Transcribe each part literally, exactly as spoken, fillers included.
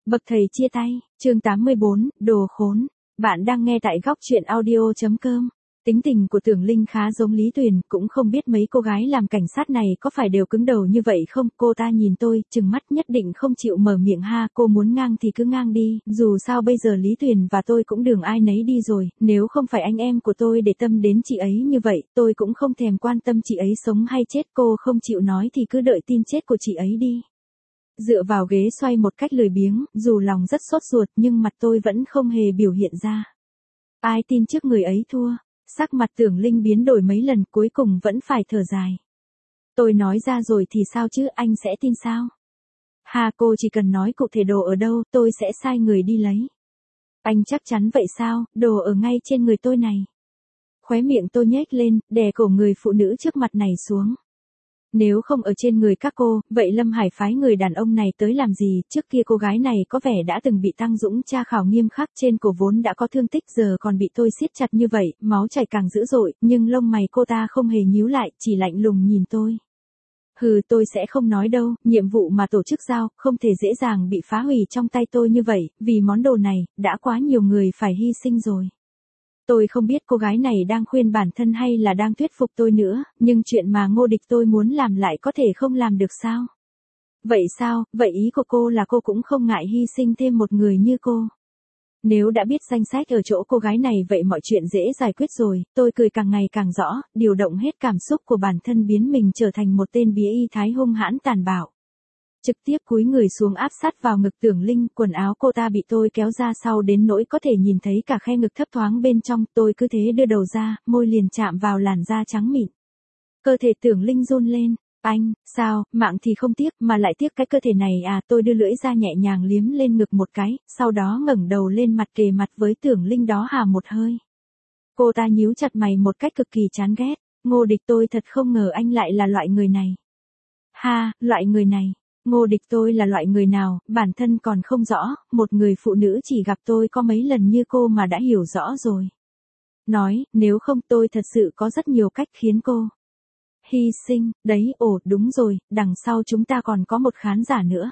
Bậc thầy chia tay, chương tám mươi bốn, đồ khốn. Bạn đang nghe tại góc truyện audio.com. Tính tình của Tưởng Linh khá giống Lý Tuyền, cũng không biết mấy cô gái làm cảnh sát này có phải đều cứng đầu như vậy không. Cô ta nhìn tôi, trừng mắt nhất định không chịu mở miệng ha. Cô muốn ngang thì cứ ngang đi, dù sao bây giờ Lý Tuyền và tôi cũng đường ai nấy đi rồi. Nếu không phải anh em của tôi để tâm đến chị ấy như vậy, tôi cũng không thèm quan tâm chị ấy sống hay chết. Cô không chịu nói thì cứ đợi tin chết của chị ấy đi. Dựa vào ghế xoay một cách lười biếng, dù lòng rất sốt ruột nhưng mặt tôi vẫn không hề biểu hiện ra. Ai tin trước người ấy thua. Sắc mặt Tưởng Linh biến đổi mấy lần, cuối cùng vẫn phải thở dài. Tôi nói ra rồi thì sao chứ, anh sẽ tin sao? Hà, cô chỉ cần nói cụ thể đồ ở đâu, tôi sẽ sai người đi lấy. Anh chắc chắn vậy sao, đồ ở ngay trên người tôi này. Khóe miệng tôi nhếch lên, đè cổ người phụ nữ trước mặt này xuống. Nếu không ở trên người các cô, vậy Lâm Hải phái người đàn ông này tới làm gì? Trước kia cô gái này có vẻ đã từng bị Tăng Dũng tra khảo nghiêm khắc, trên cổ vốn đã có thương tích, giờ còn bị tôi siết chặt như vậy, máu chảy càng dữ dội, nhưng lông mày cô ta không hề nhíu lại, chỉ lạnh lùng nhìn tôi. Hừ, tôi sẽ không nói đâu, nhiệm vụ mà tổ chức giao, không thể dễ dàng bị phá hủy trong tay tôi như vậy, vì món đồ này, đã quá nhiều người phải hy sinh rồi. Tôi không biết cô gái này đang khuyên bản thân hay là đang thuyết phục tôi nữa, nhưng chuyện mà Ngô Địch tôi muốn làm lại có thể không làm được sao? Vậy sao, vậy ý của cô là cô cũng không ngại hy sinh thêm một người như cô. Nếu đã biết danh sách ở chỗ cô gái này vậy mọi chuyện dễ giải quyết rồi, tôi cười càng ngày càng rõ, điều động hết cảm xúc của bản thân biến mình trở thành một tên bía y thái hung hãn tàn bạo. Trực tiếp cúi người xuống áp sát vào ngực Tưởng Linh, quần áo cô ta bị tôi kéo ra sau đến nỗi có thể nhìn thấy cả khe ngực thấp thoáng bên trong, tôi cứ thế đưa đầu ra, môi liền chạm vào làn da trắng mịn. Cơ thể Tưởng Linh run lên, anh, sao, mạng thì không tiếc mà lại tiếc cái cơ thể này à, tôi đưa lưỡi ra nhẹ nhàng liếm lên ngực một cái, sau đó ngẩng đầu lên mặt kề mặt với Tưởng Linh đó hà một hơi. Cô ta nhíu chặt mày một cách cực kỳ chán ghét, Ngô Địch tôi thật không ngờ anh lại là loại người này. Ha, loại người này. Ngô Địch tôi là loại người nào, bản thân còn không rõ, một người phụ nữ chỉ gặp tôi có mấy lần như cô mà đã hiểu rõ rồi. Nói, nếu không tôi thật sự có rất nhiều cách khiến cô hy sinh, đấy, ồ, đúng rồi, đằng sau chúng ta còn có một khán giả nữa.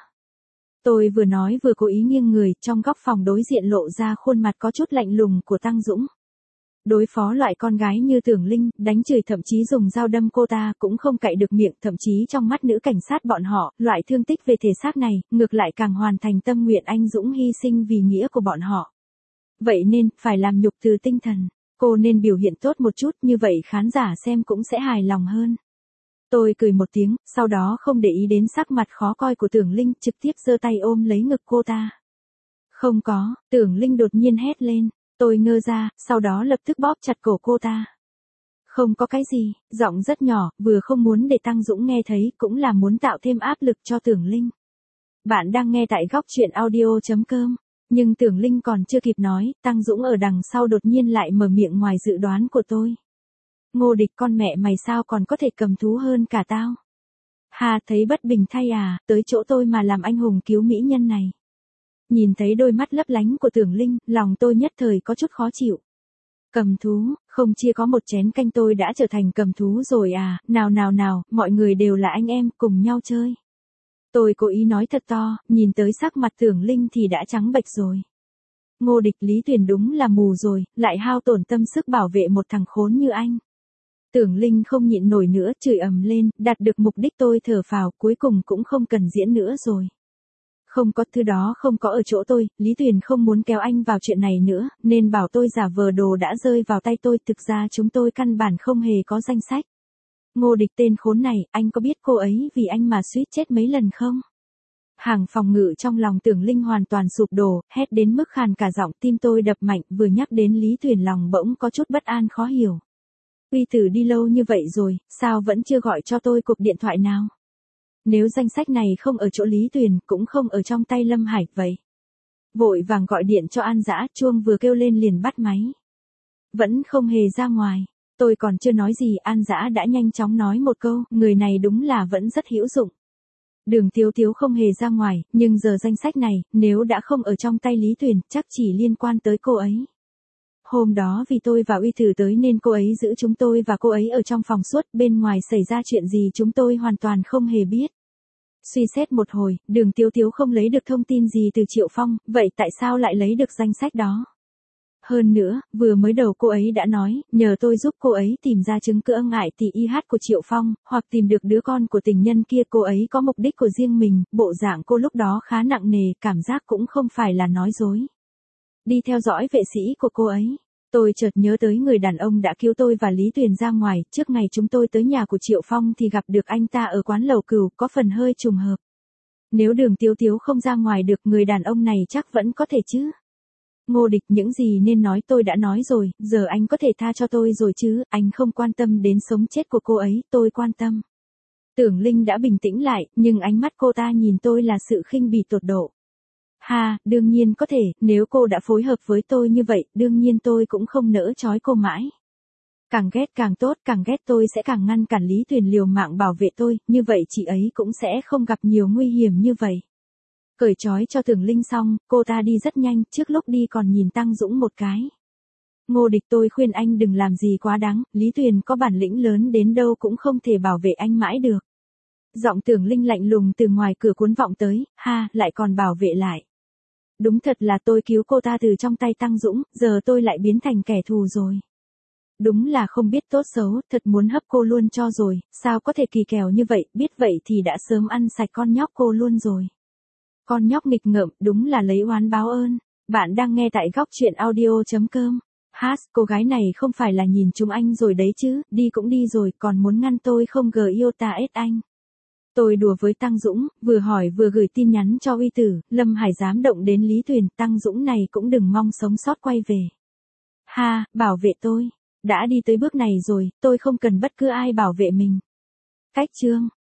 Tôi vừa nói vừa cố ý nghiêng người, trong góc phòng đối diện lộ ra khuôn mặt có chút lạnh lùng của Tăng Dũng. Đối phó loại con gái như Tưởng Linh, đánh chửi thậm chí dùng dao đâm cô ta cũng không cậy được miệng, thậm chí trong mắt nữ cảnh sát bọn họ, loại thương tích về thể xác này, ngược lại càng hoàn thành tâm nguyện anh Dũng hy sinh vì nghĩa của bọn họ. Vậy nên, phải làm nhục từ tinh thần, cô nên biểu hiện tốt một chút, như vậy khán giả xem cũng sẽ hài lòng hơn. Tôi cười một tiếng, sau đó không để ý đến sắc mặt khó coi của Tưởng Linh, trực tiếp giơ tay ôm lấy ngực cô ta. Không có, Tưởng Linh đột nhiên hét lên. Tôi ngơ ra, sau đó lập tức bóp chặt cổ cô ta. Không có cái gì, giọng rất nhỏ, vừa không muốn để Tăng Dũng nghe thấy, cũng là muốn tạo thêm áp lực cho Tưởng Linh. Bạn đang nghe tại góc truyện audio.com. Nhưng Tưởng Linh còn chưa kịp nói, Tăng Dũng ở đằng sau đột nhiên lại mở miệng ngoài dự đoán của tôi. Ngô Địch, con mẹ mày sao còn có thể cầm thú hơn cả tao? Hà, thấy bất bình thay à, tới chỗ tôi mà làm anh hùng cứu mỹ nhân này. Nhìn thấy đôi mắt lấp lánh của Tưởng Linh, lòng tôi nhất thời có chút khó chịu. Cầm thú, không chia có một chén canh tôi đã trở thành cầm thú rồi à, nào nào nào, mọi người đều là anh em, cùng nhau chơi. Tôi cố ý nói thật to, nhìn tới sắc mặt Tưởng Linh thì đã trắng bệch rồi. Ngô Địch, Lý Tuyền đúng là mù rồi, lại hao tổn tâm sức bảo vệ một thằng khốn như anh. Tưởng Linh không nhịn nổi nữa, chửi ầm lên, đạt được mục đích tôi thở phào, cuối cùng cũng không cần diễn nữa rồi. Không có, thứ đó không có ở chỗ tôi, Lý Tuyền không muốn kéo anh vào chuyện này nữa, nên bảo tôi giả vờ đồ đã rơi vào tay tôi, thực ra chúng tôi căn bản không hề có danh sách. Ngô Địch tên khốn này, anh có biết cô ấy vì anh mà suýt chết mấy lần không? Hàng phòng ngự trong lòng Tưởng Linh hoàn toàn sụp đổ, hét đến mức khàn cả giọng, tim tôi đập mạnh, vừa nhắc đến Lý Tuyền lòng bỗng có chút bất an khó hiểu. Uy Tử đi lâu như vậy rồi, sao vẫn chưa gọi cho tôi cuộc điện thoại nào? Nếu danh sách này không ở chỗ Lý Tuyền, cũng không ở trong tay Lâm Hải, vậy. Vội vàng gọi điện cho An Dã, chuông vừa kêu lên liền bắt máy. Vẫn không hề ra ngoài. Tôi còn chưa nói gì, An Dã đã nhanh chóng nói một câu, người này đúng là vẫn rất hữu dụng. Đường Tiếu Tiếu không hề ra ngoài, nhưng giờ danh sách này, nếu đã không ở trong tay Lý Tuyền, chắc chỉ liên quan tới cô ấy. Hôm đó vì tôi và Uy Tử tới nên cô ấy giữ chúng tôi và cô ấy ở trong phòng suốt, bên ngoài xảy ra chuyện gì chúng tôi hoàn toàn không hề biết. Suy xét một hồi, Đường Tiếu Tiếu không lấy được thông tin gì từ Triệu Phong, vậy tại sao lại lấy được danh sách đó? Hơn nữa, vừa mới đầu cô ấy đã nói, nhờ tôi giúp cô ấy tìm ra chứng cứ ngại tỷ i hát của Triệu Phong, hoặc tìm được đứa con của tình nhân kia. Cô ấy có mục đích của riêng mình, bộ dạng cô lúc đó khá nặng nề, cảm giác cũng không phải là nói dối. Đi theo dõi vệ sĩ của cô ấy. Tôi chợt nhớ tới người đàn ông đã cứu tôi và Lý Tuyền ra ngoài, trước ngày chúng tôi tới nhà của Triệu Phong thì gặp được anh ta ở quán lẩu cừu, có phần hơi trùng hợp. Nếu Đường Tiếu Tiếu không ra ngoài được, người đàn ông này chắc vẫn có thể chứ. Ngô Địch, những gì nên nói tôi đã nói rồi, giờ anh có thể tha cho tôi rồi chứ, anh không quan tâm đến sống chết của cô ấy, tôi quan tâm. Tưởng Linh đã bình tĩnh lại, nhưng ánh mắt cô ta nhìn tôi là sự khinh bỉ tột độ. Ha, đương nhiên có thể, nếu cô đã phối hợp với tôi như vậy, đương nhiên tôi cũng không nỡ trói cô mãi. Càng ghét càng tốt, càng ghét tôi sẽ càng ngăn cản Lý Tuyền liều mạng bảo vệ tôi, như vậy chị ấy cũng sẽ không gặp nhiều nguy hiểm như vậy. Cởi trói cho Tưởng Linh xong, cô ta đi rất nhanh, trước lúc đi còn nhìn Tăng Dũng một cái. Ngô Địch, tôi khuyên anh đừng làm gì quá đáng, Lý Tuyền có bản lĩnh lớn đến đâu cũng không thể bảo vệ anh mãi được. Giọng Tưởng Linh lạnh lùng từ ngoài cửa cuốn vọng tới, ha, lại còn bảo vệ lại. Đúng thật là tôi cứu cô ta từ trong tay Tăng Dũng, giờ tôi lại biến thành kẻ thù rồi. Đúng là không biết tốt xấu, thật muốn hấp cô luôn cho rồi, sao có thể kỳ kèo như vậy, biết vậy thì đã sớm ăn sạch con nhóc cô luôn rồi. Con nhóc nghịch ngợm, đúng là lấy oán báo ơn. Bạn đang nghe tại góc truyện audio chấm com. Hát, cô gái này không phải là nhìn chúng anh rồi đấy chứ, đi cũng đi rồi, còn muốn ngăn tôi không gờ yêu ta ết anh. Tôi đùa với Tăng Dũng, vừa hỏi vừa gửi tin nhắn cho uy tử, Lâm Hải dám động đến Lý Tuyền, Tăng Dũng này cũng đừng mong sống sót quay về. Ha, bảo vệ tôi. Đã đi tới bước này rồi, tôi không cần bất cứ ai bảo vệ mình. Cách chương.